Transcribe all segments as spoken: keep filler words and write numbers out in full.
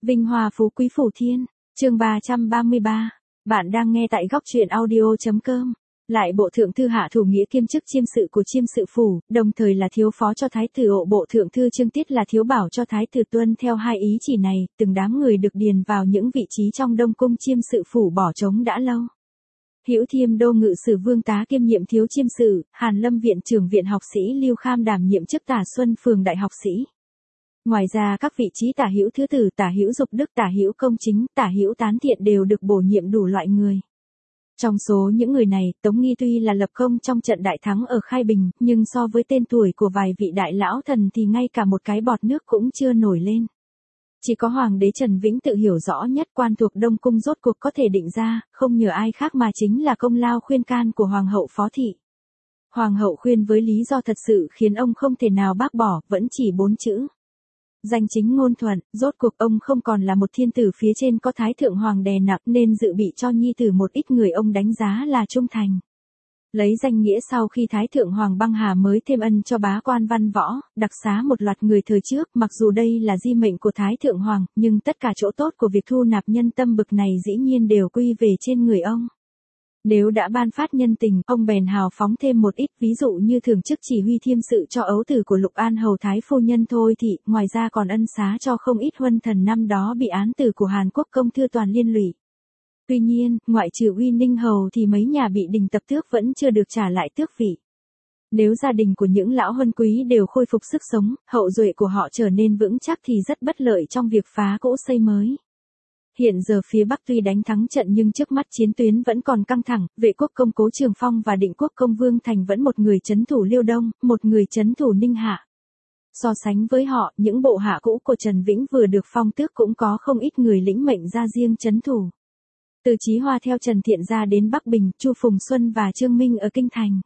Vinh hoa phú quý phủ thiên, chương ba trăm ba mươi ba. Bạn đang nghe tại góc truyện audio.com. Lại bộ thượng thư hạ thủ nghĩa kiêm chức chiêm sự của chiêm sự phủ, đồng thời là thiếu phó cho thái tử ộ bộ thượng thư Trương Tiết là thiếu bảo cho thái tử tuân theo hai ý chỉ này, từng đám người được điền vào những vị trí trong đông cung chiêm sự phủ bỏ trống đã lâu. Hữu Thiêm đô ngự sử vương tá kiêm nhiệm thiếu chiêm sự, Hàn Lâm viện trưởng viện học sĩ Lưu Kham đảm nhiệm chức tả Xuân phường đại học sĩ. Ngoài ra các vị trí tả hữu thứ tử, tả hữu dục đức, tả hữu công chính, tả hữu tán thiện đều được bổ nhiệm đủ loại người. Trong số những người này, Tống Nghi tuy là lập công trong trận đại thắng ở Khai Bình, nhưng so với tên tuổi của vài vị đại lão thần thì ngay cả một cái bọt nước cũng chưa nổi lên. Chỉ có Hoàng đế Trần Vĩnh tự hiểu rõ nhất quan thuộc Đông Cung rốt cuộc có thể định ra, không nhờ ai khác mà chính là công lao khuyên can của Hoàng hậu Phó Thị. Hoàng hậu khuyên với lý do thật sự khiến ông không thể nào bác bỏ, vẫn chỉ bốn chữ. Danh chính ngôn thuận, rốt cuộc ông không còn là một thiên tử phía trên có thái thượng hoàng đè nặng nên dự bị cho nhi tử một ít người ông đánh giá là trung thành. Lấy danh nghĩa sau khi thái thượng hoàng băng hà mới thêm ân cho bá quan văn võ, đặc xá một loạt người thời trước, mặc dù đây là di mệnh của thái thượng hoàng, nhưng tất cả chỗ tốt của việc thu nạp nhân tâm bực này dĩ nhiên đều quy về trên người ông. Nếu đã ban phát nhân tình, ông bèn hào phóng thêm một ít, ví dụ như thưởng chức chỉ huy thiêm sự cho ấu tử của Lục An hầu thái phu nhân Thôi Thị, ngoài ra còn ân xá cho không ít huân thần năm đó bị án tử của Hàn Quốc công thư toàn liên lụy. Tuy nhiên, ngoại trừ Uy Ninh hầu thì mấy nhà bị đình tập tước vẫn chưa được trả lại tước vị. Nếu gia đình của những lão huân quý đều khôi phục sức sống, hậu duệ của họ trở nên vững chắc thì rất bất lợi trong việc phá cũ xây mới. Hiện giờ phía Bắc tuy đánh thắng trận nhưng trước mắt chiến tuyến vẫn còn căng thẳng, Vệ quốc công Cố Trường Phong và Định quốc công Vương Thành vẫn một người trấn thủ Liêu Đông, một người trấn thủ Ninh Hạ. So sánh với họ, những bộ hạ cũ của Trần Vĩnh vừa được phong tước cũng có không ít người lĩnh mệnh ra riêng trấn thủ. Từ Chí Hoa theo Trần Thiện ra đến Bắc Bình, Chu Phùng Xuân và Trương Minh ở Kinh Thành.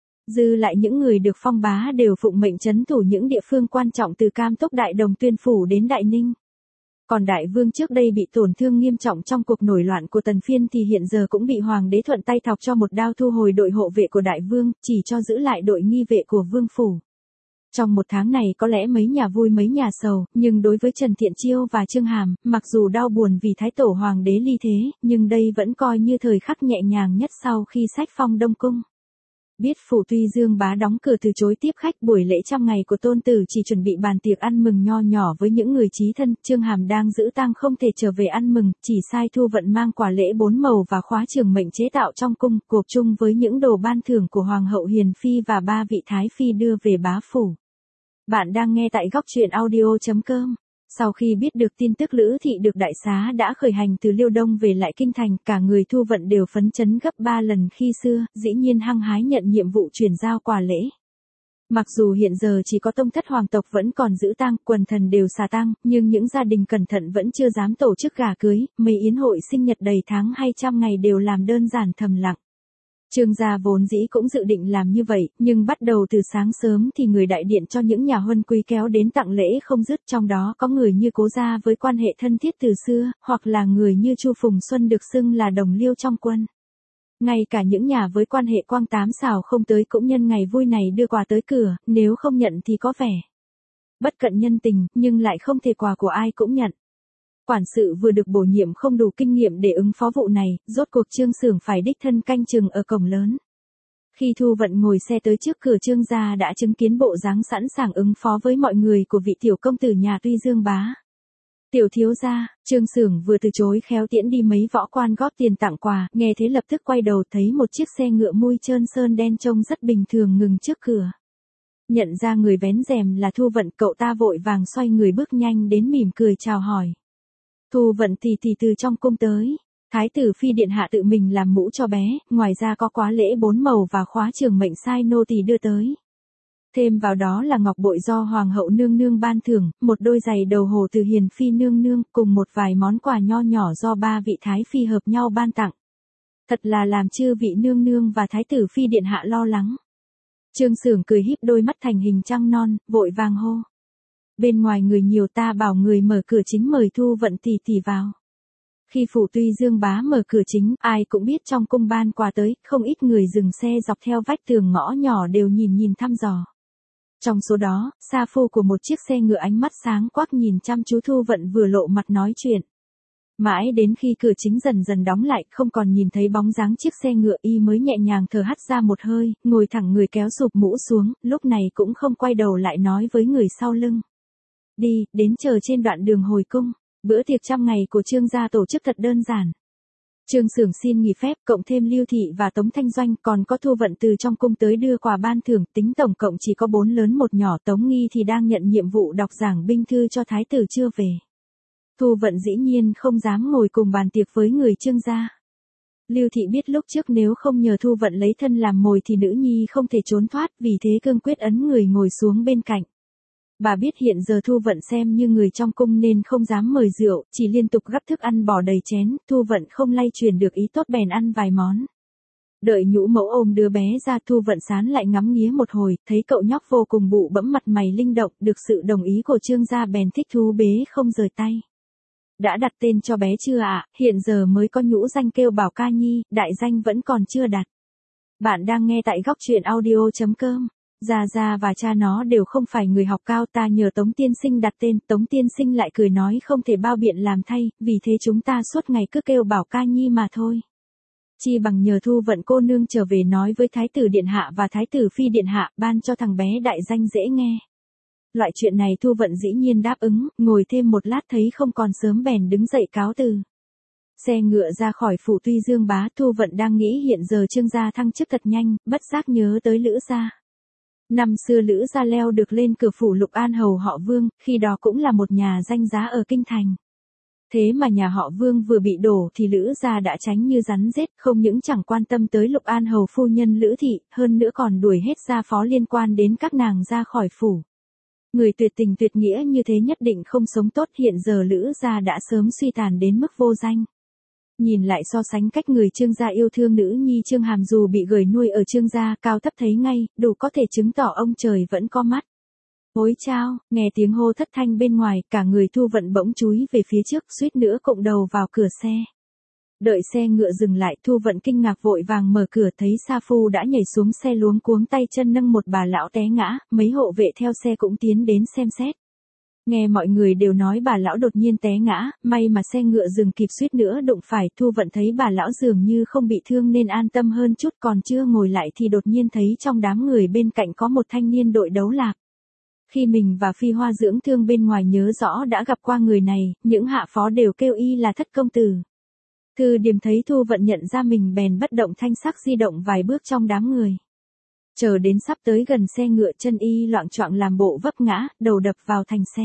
Dư lại những người được phong bá đều phụng mệnh trấn thủ những địa phương quan trọng từ Cam Túc Đại Đồng Tuyên Phủ đến Đại Ninh. Còn Đại Vương trước đây bị tổn thương nghiêm trọng trong cuộc nổi loạn của Tần Phiên thì hiện giờ cũng bị Hoàng đế thuận tay thọc cho một đao thu hồi đội hộ vệ của Đại Vương, chỉ cho giữ lại đội nghi vệ của Vương Phủ. Trong một tháng này có lẽ mấy nhà vui mấy nhà sầu, nhưng đối với Trần Thiện Chiêu và Trương Hàm, mặc dù đau buồn vì Thái Tổ Hoàng đế ly thế, nhưng đây vẫn coi như thời khắc nhẹ nhàng nhất sau khi sách phong Đông Cung. Biết Phủ Tuy Dương bá đóng cửa từ chối tiếp khách, buổi lễ trăm ngày của tôn tử chỉ chuẩn bị bàn tiệc ăn mừng nho nhỏ với những người chí thân, Trương Hàm đang giữ tang không thể trở về ăn mừng, chỉ sai Thu Vận mang quả lễ bốn màu và khóa trường mệnh chế tạo trong cung, gộp chung với những đồ ban thưởng của Hoàng hậu Hiền Phi và ba vị Thái Phi đưa về bá phủ. Bạn đang nghe tại góc truyện audio.com. Sau khi biết được tin tức Lữ Thị được đại xá đã khởi hành từ Liêu Đông về lại Kinh Thành, cả người Thu Vận đều phấn chấn gấp ba lần khi xưa, dĩ nhiên hăng hái nhận nhiệm vụ chuyển giao quà lễ. Mặc dù hiện giờ chỉ có tông thất hoàng tộc vẫn còn giữ tang, quần thần đều xà tang, nhưng những gia đình cẩn thận vẫn chưa dám tổ chức gà cưới, mấy yến hội sinh nhật đầy tháng hay trăm ngày đều làm đơn giản thầm lặng. Trương gia vốn dĩ cũng dự định làm như vậy, nhưng bắt đầu từ sáng sớm thì người đại điện cho những nhà huân quý kéo đến tặng lễ không dứt, trong đó có người như Cố gia với quan hệ thân thiết từ xưa, hoặc là người như Chu Phùng Xuân được xưng là đồng liêu trong quân. Ngay cả những nhà với quan hệ quang tám xào không tới cũng nhân ngày vui này đưa quà tới cửa, nếu không nhận thì có vẻ bất cận nhân tình, nhưng lại không thể quà của ai cũng nhận. Quản sự vừa được bổ nhiệm không đủ kinh nghiệm để ứng phó vụ này, rốt cuộc Trương Xưởng phải đích thân canh chừng ở cổng lớn. Khi Thu Vận ngồi xe tới trước cửa Trương gia đã chứng kiến bộ dáng sẵn sàng ứng phó với mọi người của vị tiểu công tử nhà Tuy Dương bá. Tiểu thiếu gia, Trương Xưởng vừa từ chối khéo tiễn đi mấy võ quan góp tiền tặng quà, nghe thế lập tức quay đầu thấy một chiếc xe ngựa mui trơn sơn đen trông rất bình thường ngừng trước cửa. Nhận ra người vén rèm là Thu Vận, cậu ta vội vàng xoay người bước nhanh đến mỉm cười chào hỏi. Thu Vận thì thì từ trong cung tới. Thái tử phi điện hạ tự mình làm mũ cho bé, ngoài ra có quá lễ bốn màu và khóa trường mệnh sai nô tỳ đưa tới. Thêm vào đó là ngọc bội do hoàng hậu nương nương ban thưởng, một đôi giày đầu hồ từ Hiền phi nương nương, cùng một vài món quà nho nhỏ do ba vị thái phi hợp nhau ban tặng. Thật là làm chư vị nương nương và thái tử phi điện hạ lo lắng. Trương Xưởng cười híp đôi mắt thành hình trăng non, vội vàng hô. Bên ngoài người nhiều, ta bảo người mở cửa chính mời Thu Vận tỷ tỷ vào. Khi Phủ Tuy Dương bá mở cửa chính, ai cũng biết trong cung ban quà tới, không ít người dừng xe dọc theo vách tường ngõ nhỏ đều nhìn nhìn thăm dò. Trong số đó, sa phu của một chiếc xe ngựa ánh mắt sáng quắc nhìn chăm chú Thu Vận vừa lộ mặt nói chuyện. Mãi đến khi cửa chính dần dần đóng lại, không còn nhìn thấy bóng dáng chiếc xe ngựa, y mới nhẹ nhàng thở hắt ra một hơi, ngồi thẳng người kéo sụp mũ xuống, lúc này cũng không quay đầu lại nói với người sau lưng. Đi, đến chờ trên đoạn đường hồi cung. Bữa tiệc trăm ngày của Trương gia tổ chức thật đơn giản. Trương Xưởng xin nghỉ phép, cộng thêm Lưu Thị và Tống Thanh Doanh, còn có Thu Vận từ trong cung tới đưa quà ban thưởng, tính tổng cộng chỉ có bốn lớn một nhỏ. Tống Nghi thì đang nhận nhiệm vụ đọc giảng binh thư cho thái tử chưa về. Thu Vận dĩ nhiên không dám ngồi cùng bàn tiệc với người Trương gia. Lưu Thị biết lúc trước nếu không nhờ Thu Vận lấy thân làm mồi thì nữ nhi không thể trốn thoát, vì thế cương quyết ấn người ngồi xuống bên cạnh. Bà biết hiện giờ Thu Vận xem như người trong cung nên không dám mời rượu, chỉ liên tục gắp thức ăn bỏ đầy chén, Thu Vận không lay truyền được ý tốt bèn ăn vài món. Đợi nhũ mẫu ôm đứa bé ra, Thu Vận sán lại ngắm nghía một hồi, thấy cậu nhóc vô cùng bụ bẫm, mặt mày linh động, được sự đồng ý của Trương gia bèn thích thú bế không rời tay. Đã đặt tên cho bé chưa ạ? À? Hiện giờ mới có nhũ danh kêu Bảo Ca Nhi, đại danh vẫn còn chưa đặt. Bạn đang nghe tại góc truyện audio chấm com. Gia Gia và cha nó đều không phải người học cao, ta nhờ Tống tiên sinh đặt tên, Tống tiên sinh lại cười nói không thể bao biện làm thay, vì thế chúng ta suốt ngày cứ kêu Bảo Ca Nhi mà thôi. Chi bằng nhờ Thu Vận cô nương trở về nói với thái tử điện hạ và thái tử phi điện hạ, ban cho thằng bé đại danh dễ nghe. Loại chuyện này Thu Vận dĩ nhiên đáp ứng, ngồi thêm một lát thấy không còn sớm bèn đứng dậy cáo từ. Xe ngựa ra khỏi phủ Tuy Dương Bá, Thu Vận đang nghĩ hiện giờ Trương gia thăng chức thật nhanh, bất giác nhớ tới Lữ gia. Năm xưa Lữ gia leo được lên cửa phủ Lục An hầu họ Vương, khi đó cũng là một nhà danh giá ở kinh thành. Thế mà nhà họ Vương vừa bị đổ thì Lữ gia đã tránh như rắn rết, không những chẳng quan tâm tới Lục An hầu phu nhân Lữ Thị, hơn nữa còn đuổi hết gia phó liên quan đến các nàng ra khỏi phủ. Người tuyệt tình tuyệt nghĩa như thế nhất định không sống tốt, hiện giờ Lữ gia đã sớm suy tàn đến mức vô danh. Nhìn lại so sánh cách người Trương gia yêu thương nữ nhi Trương Hàm dù bị gửi nuôi ở Trương gia, cao thấp thấy ngay, đủ có thể chứng tỏ ông trời vẫn có mắt. Ôi chao, nghe tiếng hô thất thanh bên ngoài, cả người Thu Vận bỗng chúi về phía trước, suýt nữa cụng đầu vào cửa xe. Đợi xe ngựa dừng lại, Thu Vận kinh ngạc vội vàng mở cửa, thấy sa phu đã nhảy xuống xe luống cuống tay chân nâng một bà lão té ngã, mấy hộ vệ theo xe cũng tiến đến xem xét. Nghe mọi người đều nói bà lão đột nhiên té ngã, may mà xe ngựa dừng kịp, suýt nữa đụng phải. Thu Vận thấy bà lão dường như không bị thương nên an tâm hơn chút, còn chưa ngồi lại thì đột nhiên thấy trong đám người bên cạnh có một thanh niên đội đấu lạc. Khi mình và Phi Hoa dưỡng thương bên ngoài nhớ rõ đã gặp qua người này, những hạ phó đều kêu y là Thất công tử. Thư Điềm thấy Thu Vận nhận ra mình bèn bất động thanh sắc di động vài bước trong đám người. Chờ đến sắp tới gần xe ngựa, chân y loạng choạng làm bộ vấp ngã, đầu đập vào thành xe.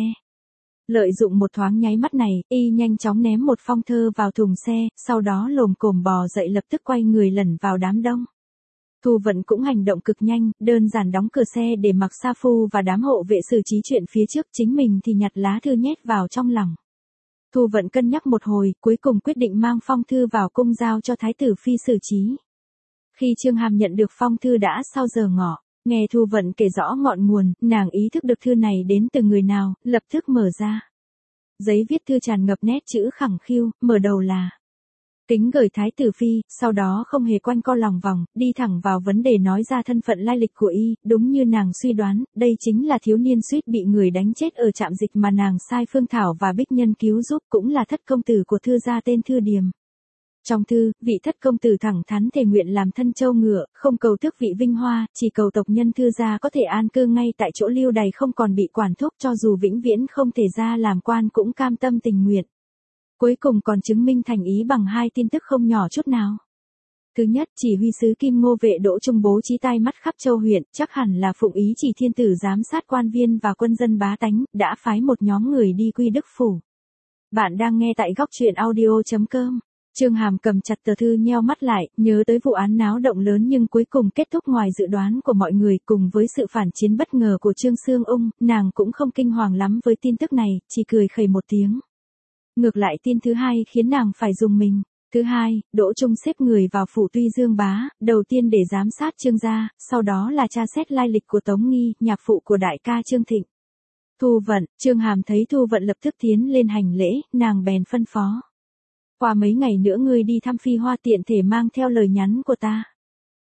Lợi dụng một thoáng nháy mắt này, y nhanh chóng ném một phong thơ vào thùng xe, sau đó lồm cồm bò dậy lập tức quay người lẩn vào đám đông. Thu Vận cũng hành động cực nhanh, đơn giản đóng cửa xe để mặc sa phu và đám hộ vệ xử trí chuyện phía trước, chính mình thì nhặt lá thư nhét vào trong lòng. Thu Vận cân nhắc một hồi, cuối cùng quyết định mang phong thư vào cung giao cho thái tử phi xử trí. Khi Trương Hàm nhận được phong thư đã sau giờ ngọ, nghe Thu Vận kể rõ ngọn nguồn, nàng ý thức được thư này đến từ người nào, lập tức mở ra. Giấy viết thư tràn ngập nét chữ khẳng khiu, mở đầu là kính gửi thái tử phi, sau đó không hề quanh co lòng vòng, đi thẳng vào vấn đề nói ra thân phận lai lịch của y. Đúng như nàng suy đoán, đây chính là thiếu niên suýt bị người đánh chết ở trạm dịch mà nàng sai Phương Thảo và Bích Nhân cứu giúp, cũng là thất công tử của Thư gia tên Thư Điềm. Trong thư, vị thất công tử thẳng thắn thề nguyện làm thân châu ngựa, không cầu tước vị vinh hoa, chỉ cầu tộc nhân Thư gia có thể an cư ngay tại chỗ lưu đày, không còn bị quản thúc, cho dù vĩnh viễn không thể ra làm quan cũng cam tâm tình nguyện. Cuối cùng còn chứng minh thành ý bằng hai tin tức không nhỏ chút nào. Thứ nhất, chỉ huy sứ Kim Ngô Vệ Đỗ Trung bố trí tai mắt khắp châu huyện, chắc hẳn là phụng ý chỉ thiên tử giám sát quan viên và quân dân bá tánh, đã phái một nhóm người đi Quy Đức phủ. Bạn đang nghe tại góc truyện audio chấm com. Trương Hàm cầm chặt tờ thư nheo mắt lại, nhớ tới vụ án náo động lớn nhưng cuối cùng kết thúc ngoài dự đoán của mọi người, cùng với sự phản chiến bất ngờ của Trương Sương Ung, nàng cũng không kinh hoàng lắm với tin tức này, chỉ cười khẩy một tiếng. Ngược lại tin thứ hai khiến nàng phải dùng mình. Thứ hai, Đỗ Trung xếp người vào phủ Tuy Dương Bá, đầu tiên để giám sát Trương gia, sau đó là tra xét lai lịch của Tống Nghi, nhạc phụ của đại ca Trương Thịnh. Thu Vận, Trương Hàm thấy Thu Vận lập tức tiến lên hành lễ, nàng bèn phân phó. Qua mấy ngày nữa ngươi đi thăm Phi Hoa, tiện thể mang theo lời nhắn của ta.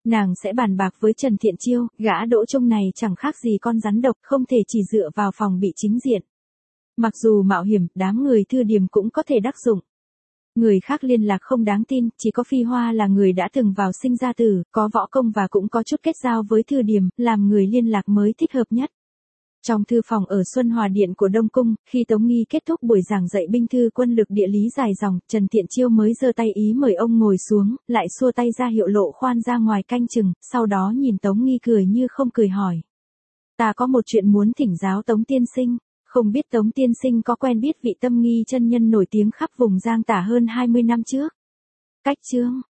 Nàng sẽ bàn bạc với Trần Thiện Chiêu, gã Đỗ Trung này chẳng khác gì con rắn độc, không thể chỉ dựa vào phòng bị chính diện. Mặc dù mạo hiểm, đám người Thư Điềm cũng có thể đắc dụng. Người khác liên lạc không đáng tin, chỉ có Phi Hoa là người đã từng vào sinh ra tử, có võ công và cũng có chút kết giao với Thư Điềm, làm người liên lạc mới thích hợp nhất. Trong thư phòng ở Xuân Hòa Điện của Đông Cung, khi Tống Nghi kết thúc buổi giảng dạy binh thư quân lực địa lý dài dòng, Trần Thiện Chiêu mới giơ tay ý mời ông ngồi xuống, lại xua tay ra hiệu lộ khoan ra ngoài canh chừng, sau đó nhìn Tống Nghi cười như không cười hỏi. Ta có một chuyện muốn thỉnh giáo Tống tiên sinh, không biết Tống tiên sinh có quen biết vị Tâm Nghi chân nhân nổi tiếng khắp vùng Giang Tả hơn hai mươi năm trước. Cách chương